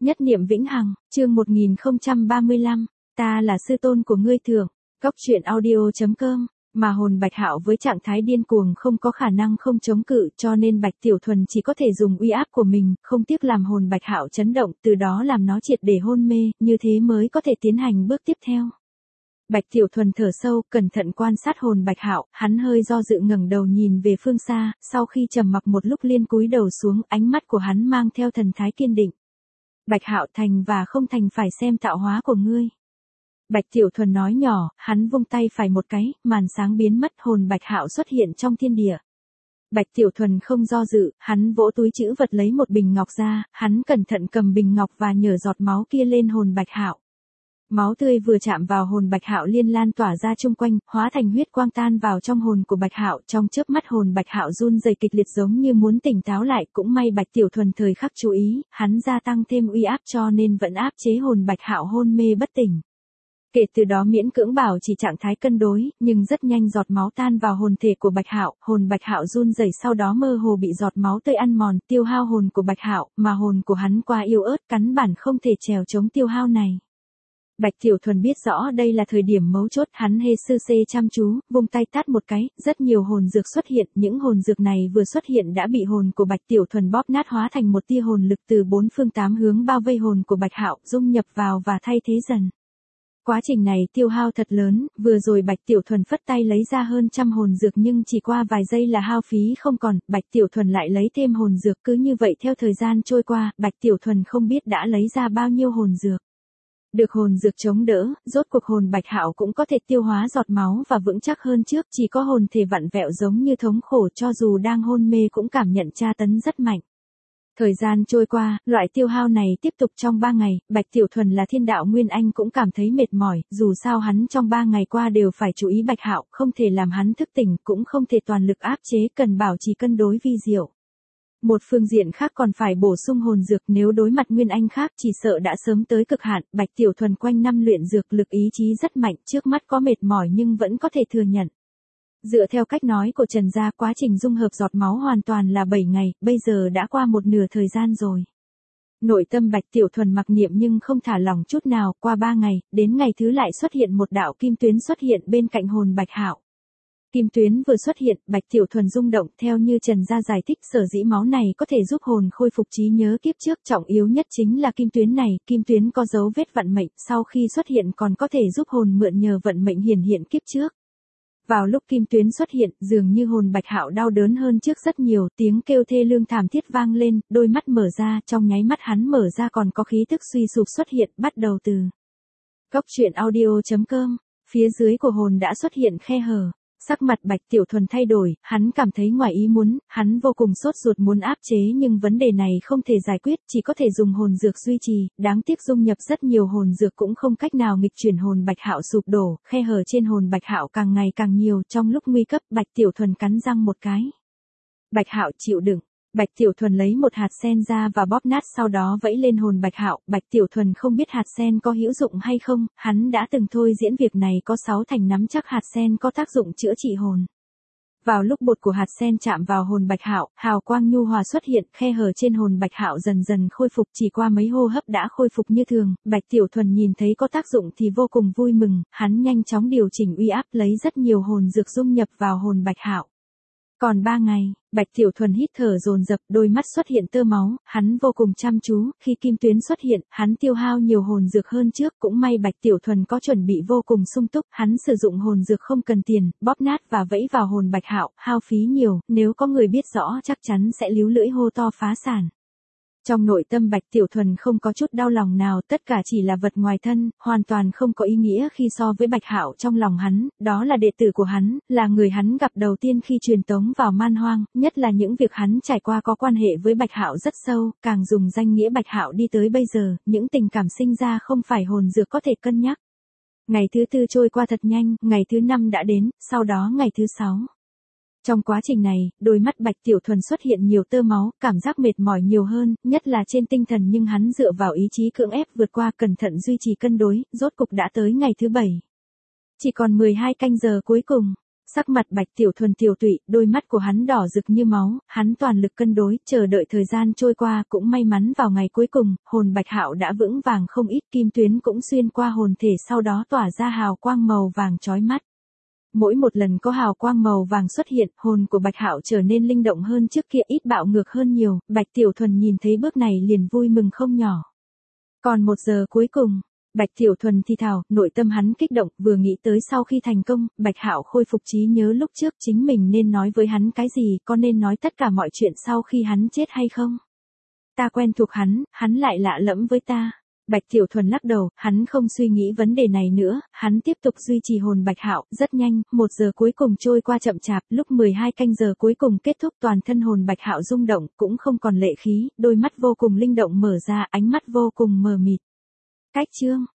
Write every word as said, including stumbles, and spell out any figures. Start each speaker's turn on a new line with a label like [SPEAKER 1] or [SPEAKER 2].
[SPEAKER 1] Nhất niệm vĩnh hằng, chương một nghìn không trăm ba mươi lăm, ta là sư tôn của ngươi thượng, Cốc truyện audio chấm com, mà hồn Bạch Hạo với trạng thái điên cuồng không có khả năng không chống cự, cho nên Bạch Tiểu Thuần chỉ có thể dùng uy áp của mình, không tiếc làm hồn Bạch Hạo chấn động, từ đó làm nó triệt để hôn mê, như thế mới có thể tiến hành bước tiếp theo. Bạch Tiểu Thuần thở sâu, cẩn thận quan sát hồn Bạch Hạo, hắn hơi do dự ngẩng đầu nhìn về phương xa, sau khi trầm mặc một lúc liên cúi đầu xuống, ánh mắt của hắn mang theo thần thái kiên định. Bạch Hạo, thành và không thành phải xem tạo hóa của ngươi. Bạch Tiểu Thuần nói nhỏ, hắn vung tay phải một cái, màn sáng biến mất, hồn Bạch Hạo xuất hiện trong thiên địa. Bạch Tiểu Thuần không do dự, hắn vỗ túi trữ vật lấy một bình ngọc ra, hắn cẩn thận cầm bình ngọc và nhở giọt máu kia lên hồn Bạch Hạo. Máu tươi vừa chạm vào hồn Bạch Hạo liên lan tỏa ra chung quanh, hóa thành huyết quang tan vào trong hồn của Bạch Hạo, trong chớp mắt hồn Bạch Hạo run rẩy kịch liệt giống như muốn tỉnh táo lại, cũng may Bạch Tiểu Thuần thời khắc chú ý, hắn gia tăng thêm uy áp cho nên vẫn áp chế hồn Bạch Hạo hôn mê bất tỉnh. Kể từ đó miễn cưỡng bảo chỉ trạng thái cân đối, nhưng rất nhanh giọt máu tan vào hồn thể của Bạch Hạo, hồn Bạch Hạo run rẩy sau đó mơ hồ bị giọt máu tươi ăn mòn, tiêu hao hồn của Bạch Hạo, mà hồn của hắn quá yếu ớt, căn bản không thể trèo chống tiêu hao này. Bạch Tiểu Thuần biết rõ đây là thời điểm mấu chốt, hắn hê sư xê chăm chú, vung tay tát một cái, rất nhiều hồn dược xuất hiện, những hồn dược này vừa xuất hiện đã bị hồn của Bạch Tiểu Thuần bóp nát hóa thành một tia hồn lực từ bốn phương tám hướng bao vây hồn của Bạch Hạo, dung nhập vào và thay thế dần. Quá trình này tiêu hao thật lớn, vừa rồi Bạch Tiểu Thuần phất tay lấy ra hơn trăm hồn dược nhưng chỉ qua vài giây là hao phí không còn, Bạch Tiểu Thuần lại lấy thêm hồn dược, cứ như vậy theo thời gian trôi qua, Bạch Tiểu Thuần không biết đã lấy ra bao nhiêu hồn dược. Được hồn dược chống đỡ, rốt cuộc hồn Bạch Hạo cũng có thể tiêu hóa giọt máu và vững chắc hơn trước, chỉ có hồn thể vặn vẹo giống như thống khổ, cho dù đang hôn mê cũng cảm nhận tra tấn rất mạnh. Thời gian trôi qua, loại tiêu hao này tiếp tục trong ba ngày, Bạch Tiểu Thuần là thiên đạo Nguyên Anh cũng cảm thấy mệt mỏi, dù sao hắn trong ba ngày qua đều phải chú ý Bạch Hạo, không thể làm hắn thức tỉnh, cũng không thể toàn lực áp chế, cần bảo trì cân đối vi diệu. Một phương diện khác còn phải bổ sung hồn dược, nếu đối mặt Nguyên Anh khác chỉ sợ đã sớm tới cực hạn, Bạch Tiểu Thuần quanh năm luyện dược lực ý chí rất mạnh, trước mắt có mệt mỏi nhưng vẫn có thể thừa nhận. Dựa theo cách nói của Trần gia, quá trình dung hợp giọt máu hoàn toàn là bảy ngày, bây giờ đã qua một nửa thời gian rồi. Nội tâm Bạch Tiểu Thuần mặc niệm nhưng không thả lỏng chút nào, qua ba ngày, đến ngày thứ lại xuất hiện một đạo kim tuyến xuất hiện bên cạnh hồn Bạch Hạo. Kim tuyến vừa xuất hiện, Bạch Tiểu Thuần rung động, theo như Trần gia giải thích, sở dĩ máu này có thể giúp hồn khôi phục trí nhớ kiếp trước, trọng yếu nhất chính là kim tuyến này, kim tuyến có dấu vết vận mệnh, sau khi xuất hiện còn có thể giúp hồn mượn nhờ vận mệnh hiển hiện kiếp trước. Vào lúc kim tuyến xuất hiện, dường như hồn Bạch Hạo đau đớn hơn trước rất nhiều, tiếng kêu thê lương thảm thiết vang lên, đôi mắt mở ra, trong nháy mắt hắn mở ra còn có khí tức suy sụp xuất hiện, bắt đầu từ Cốc truyện audio chấm com, phía dưới của hồn đã xuất hiện khe hở. Sắc mặt Bạch Tiểu Thuần thay đổi, hắn cảm thấy ngoài ý muốn, hắn vô cùng sốt ruột muốn áp chế nhưng vấn đề này không thể giải quyết, chỉ có thể dùng hồn dược duy trì, đáng tiếc dung nhập rất nhiều hồn dược cũng không cách nào nghịch chuyển hồn Bạch Hạo sụp đổ, khe hở trên hồn Bạch Hạo càng ngày càng nhiều, trong lúc nguy cấp, Bạch Tiểu Thuần cắn răng một cái. Bạch Hạo chịu đựng. Bạch Tiểu Thuần lấy một hạt sen ra và bóp nát sau đó vẫy lên hồn Bạch Hạo, Bạch Tiểu Thuần không biết hạt sen có hữu dụng hay không, hắn đã từng thôi diễn việc này có sáu thành nắm chắc hạt sen có tác dụng chữa trị hồn. Vào lúc bột của hạt sen chạm vào hồn Bạch Hạo, hào quang nhu hòa xuất hiện, khe hở trên hồn Bạch Hạo dần dần khôi phục, chỉ qua mấy hô hấp đã khôi phục như thường, Bạch Tiểu Thuần nhìn thấy có tác dụng thì vô cùng vui mừng, hắn nhanh chóng điều chỉnh uy áp lấy rất nhiều hồn dược dung nhập vào hồn Bạch Hạo. Còn ba ngày, Bạch Tiểu Thuần hít thở dồn dập, đôi mắt xuất hiện tơ máu, hắn vô cùng chăm chú, khi kim tuyến xuất hiện, hắn tiêu hao nhiều hồn dược hơn trước, cũng may Bạch Tiểu Thuần có chuẩn bị vô cùng sung túc, hắn sử dụng hồn dược không cần tiền, bóp nát và vẫy vào hồn Bạch Hạo, hao phí nhiều, nếu có người biết rõ chắc chắn sẽ líu lưỡi hô to phá sản. Trong nội tâm Bạch Tiểu Thuần không có chút đau lòng nào, tất cả chỉ là vật ngoài thân, hoàn toàn không có ý nghĩa khi so với Bạch Hạo trong lòng hắn, đó là đệ tử của hắn, là người hắn gặp đầu tiên khi truyền tống vào man hoang, nhất là những việc hắn trải qua có quan hệ với Bạch Hạo rất sâu, càng dùng danh nghĩa Bạch Hạo đi tới bây giờ, những tình cảm sinh ra không phải hồn dược có thể cân nhắc. Ngày thứ tư trôi qua thật nhanh, ngày thứ năm đã đến, sau đó ngày thứ sáu. Trong quá trình này, đôi mắt Bạch Tiểu Thuần xuất hiện nhiều tơ máu, cảm giác mệt mỏi nhiều hơn, nhất là trên tinh thần nhưng hắn dựa vào ý chí cưỡng ép vượt qua, cẩn thận duy trì cân đối, rốt cục đã tới ngày thứ bảy. Chỉ còn mười hai canh giờ cuối cùng, Sắc mặt Bạch Tiểu Thuần tiểu tụy, đôi mắt của hắn đỏ rực như máu, hắn toàn lực cân đối, chờ đợi thời gian trôi qua, cũng may mắn vào ngày cuối cùng, hồn Bạch Hạo đã vững vàng không ít, kim tuyến cũng xuyên qua hồn thể sau đó tỏa ra hào quang màu vàng chói mắt. Mỗi một lần có hào quang màu vàng xuất hiện, hồn của Bạch Hạo trở nên linh động hơn trước kia, ít bạo ngược hơn nhiều, Bạch Tiểu Thuần nhìn thấy bước này liền vui mừng không nhỏ. Còn một giờ cuối cùng, Bạch Tiểu Thuần thì thào, nội tâm hắn kích động, vừa nghĩ tới sau khi thành công, Bạch Hạo khôi phục trí nhớ lúc trước chính mình nên nói với hắn cái gì, có nên nói tất cả mọi chuyện sau khi hắn chết hay không? Ta quen thuộc hắn, hắn lại lạ lẫm với ta. Bạch Tiểu Thuần lắc đầu, hắn không suy nghĩ vấn đề này nữa, hắn tiếp tục duy trì hồn Bạch Hạo, rất nhanh, một giờ cuối cùng trôi qua chậm chạp, lúc mười hai canh giờ cuối cùng kết thúc, toàn thân hồn Bạch Hạo rung động, cũng không còn lệ khí, đôi mắt vô cùng linh động mở ra, ánh mắt vô cùng mờ mịt. Cách chương